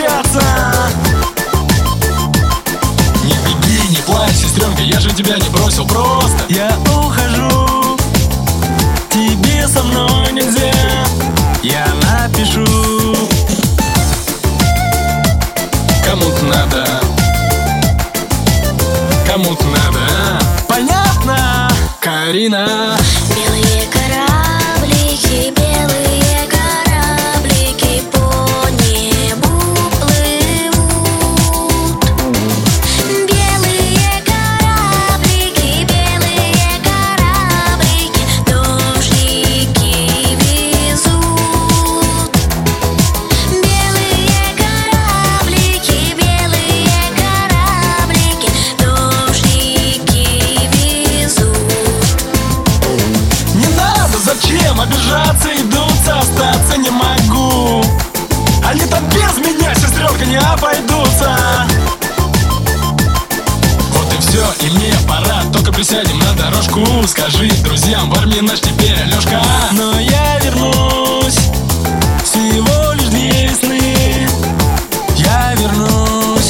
общаться. Не беги, не плачь, сестренка, я же тебя не бросил просто. Я ухожу, тебе со мной нельзя. Я напишу. Кому-то надо, кому-то надо. Понятно, Карина. Белые кораблики, белые кораблики по небу плывут. Белые кораблики, дождики везут. Белые кораблики, дождики везут. не надо, зачем обижаться и дуться, остаться не могу. Они там без меня, сестренка, не обойдутся. Вот и все, и мне пора, только присядем на дорожку. Скажи друзьям, в армии наш теперь Алешка. Но я вернусь, всего лишь 2 весны. Я вернусь.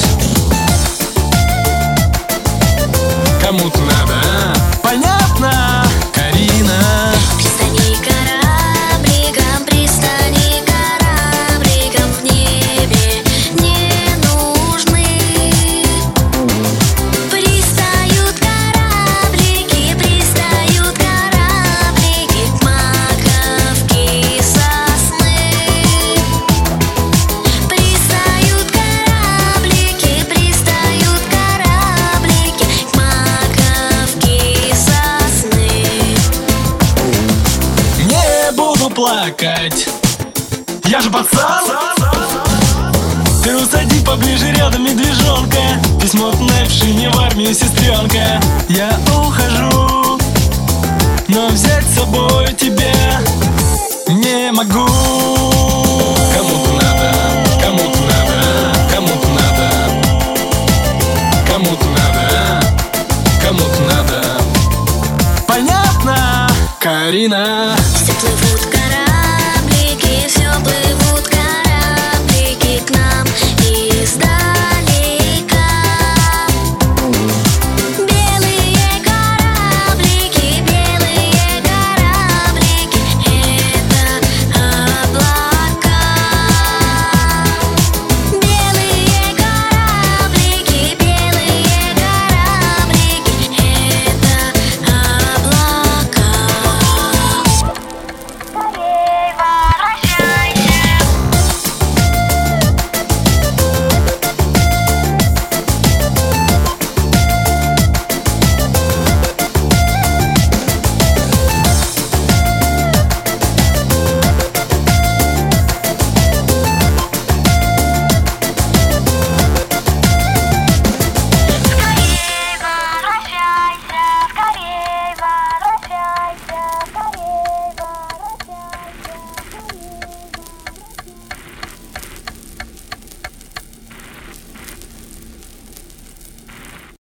Кому-то надо, Понятно, Карина. Пристани корабликом в небе не нужны. Пристают кораблики к маковке сосны. Пристают кораблики к маковке сосны. не буду плакать. Я же пацан. Ты усади поближе рядом, медвежонка. Письмо отправивший не в армию, сестренка. Я ухожу, но взять с собой тебя не могу. Кому-то надо, кому-то надо, кому-то надо, кому-то надо, кому-то надо. Понятно, Карина. Все плывут кораблики к нам издалека.